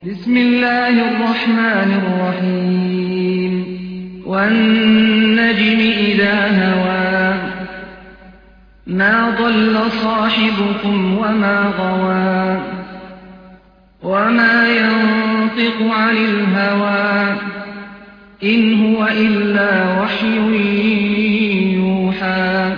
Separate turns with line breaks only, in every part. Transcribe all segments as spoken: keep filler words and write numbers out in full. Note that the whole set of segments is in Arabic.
بسم الله الرحمن الرحيم والنجم إذا هوى ما ضل صاحبكم وما غوى وما ينطق عن الهوى إن هو إلا وحي يوحى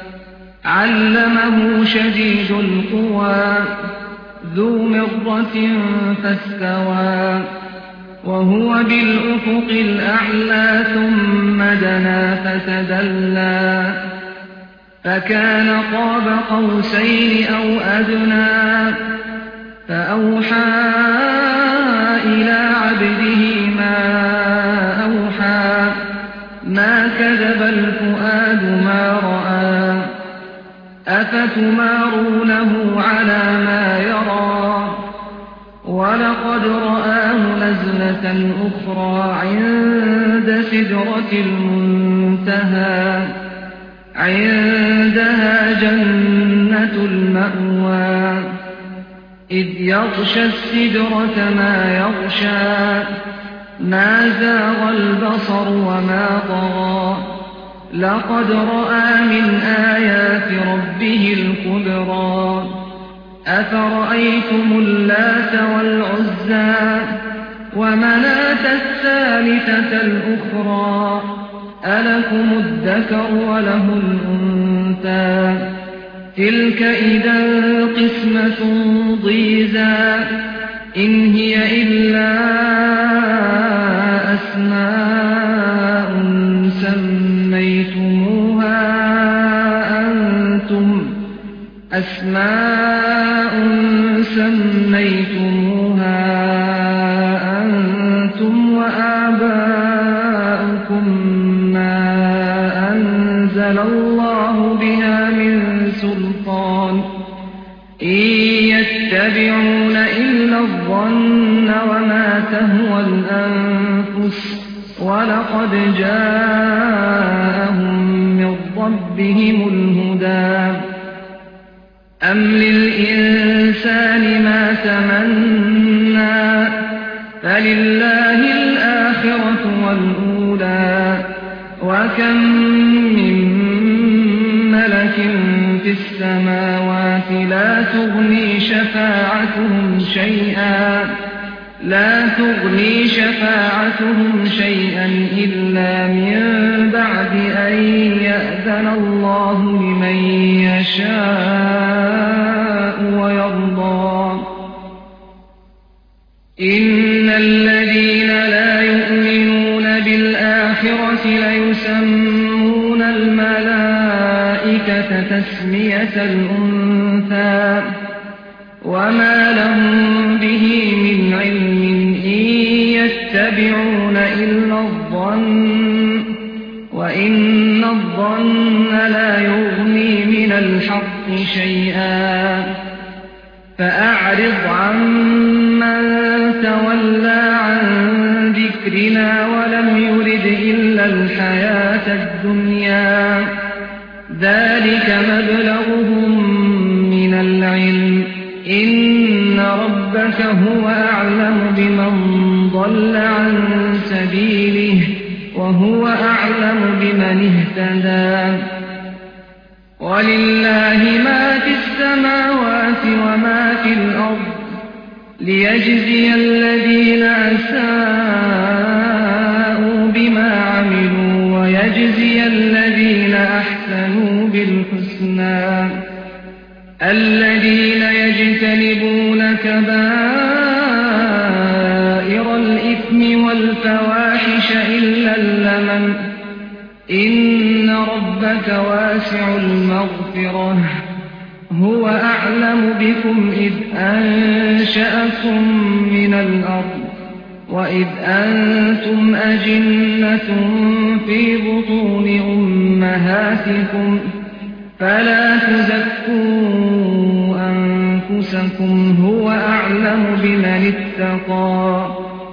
علمه شديد القوى ذو مرة فاستوى وهو بالأفق الأعلى ثم دنا فتدلى فكان قاب قوسين أو أدنى فأوحى إلى عبده ما أوحى ما كذب الفؤاد ما رأى أفتمارونه على ما يرى ولقد رآه نزلة أخرى عند سدرة المنتهى عندها جنة المأوى إذ يغشى السدرة ما يغشى ما زاغ البصر وما طغى لقد رأى من آيات ربه الكبرى أفرأيتم اللات والعزى ومناة الثالثة الأخرى ألكم الذكر وله الأنثى تلك إذا قسمة ضيزى إن هي إلا أسماء سميتموها أنتم أسماء سميتموها أنتم وآباؤكم ما أنزل الله بها من سلطان إن يتبعون إلا الظن وما تهوى الأنفس ولقد جاءهم من ربهم الهدى أم للإنسان ما تمنى فلله الآخرة والأولى وكم من ملك في السماوات لا تغني شفاعتهم شيئا لا تغني شفاعتهم شيئا إلا من بعد أن يأذن الله لمن يشاء ويرضى إن الذين لا يؤمنون بالآخرة ليسمون الملائكة تسمية الأنثى وما لهم به من علم إن يتبعون إلا الظن وإن الظن لا يغني من الحق شيئا فأعرض عمن تولى عن ذكرنا ولم يرد إلا الحياة الدنيا ذلك مبلغهم من العلم إن ربك هو أعلم بمن ضل عن سبيله وهو أعلم بمن اهتدى ولله ما في السماوات وما في الأرض ليجزي الذين أساءوا بما عملوا ويجزي الذين أحسنوا بالحسنى الذين يجتنبون كبائر الإثم والفواحش إلا اللمم إن ربك واسع المغفرة هو أعلم بكم إذ أنشأكم من الأرض وإذ أنتم أجنة في بطون أمهاتكم فلا تزكوا أنفسكم هو أعلم بمن اتقى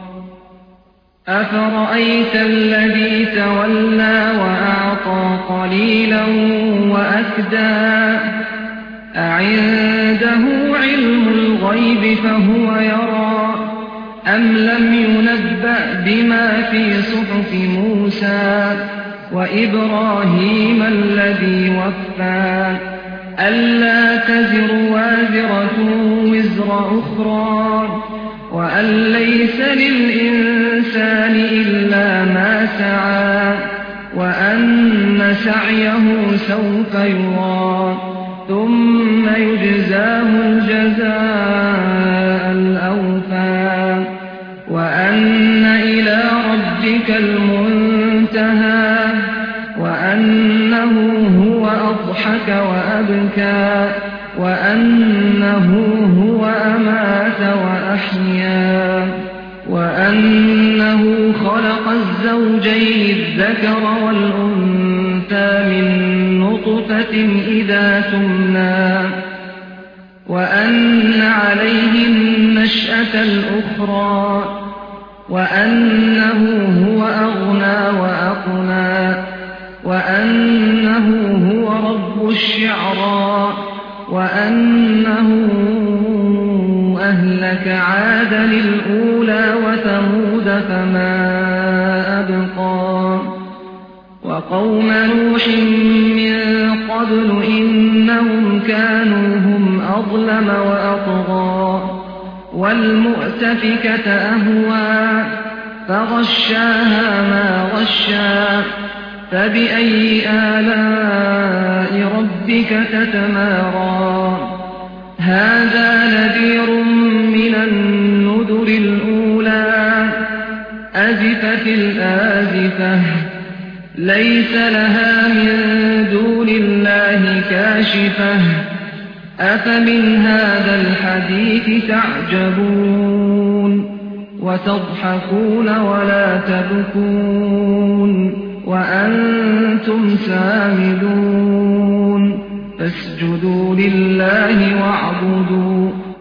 أفرأيت الذي تولى وأعطى قليلا وأكدى أعنده علم الغيب فهو يرى أم لم ينبأ بما في صحف موسى وإبراهيم الذي وفى ألا تزر وازرة وزر أخرى وأن ليس للإنسان إلا ما سعى وأن سعيه سوف يرى ثم يجزاه الجزاء الأوفى وأن إلى ربك المنتهى وأنه هو أضحك وأبكى وأنه هو أمات وأحيا وأنه خلق الزوجين الذكر والأنثى من نطفة إذا تمنى وأن عليه النشأة الأخرى وأنه هو أغنى وأقنى وأنه هو رب الشعرى وأنه أهلك عادا الأولى وثمود فما أبقى وقوم نوح من قبل إنهم كانوا هم أظلم وأطغى والمؤتفكة أهوى فغشاها ما غشا فبأي آلاء ربك تتمارى هذا نذير من النذر الأولى أزفت الآزفة ليس لها من دون الله كاشفة أفمن هذا الحديث تعجبون وتضحكون ولا تبكون وأنتم سامدون فاسجدوا لله واعبدوا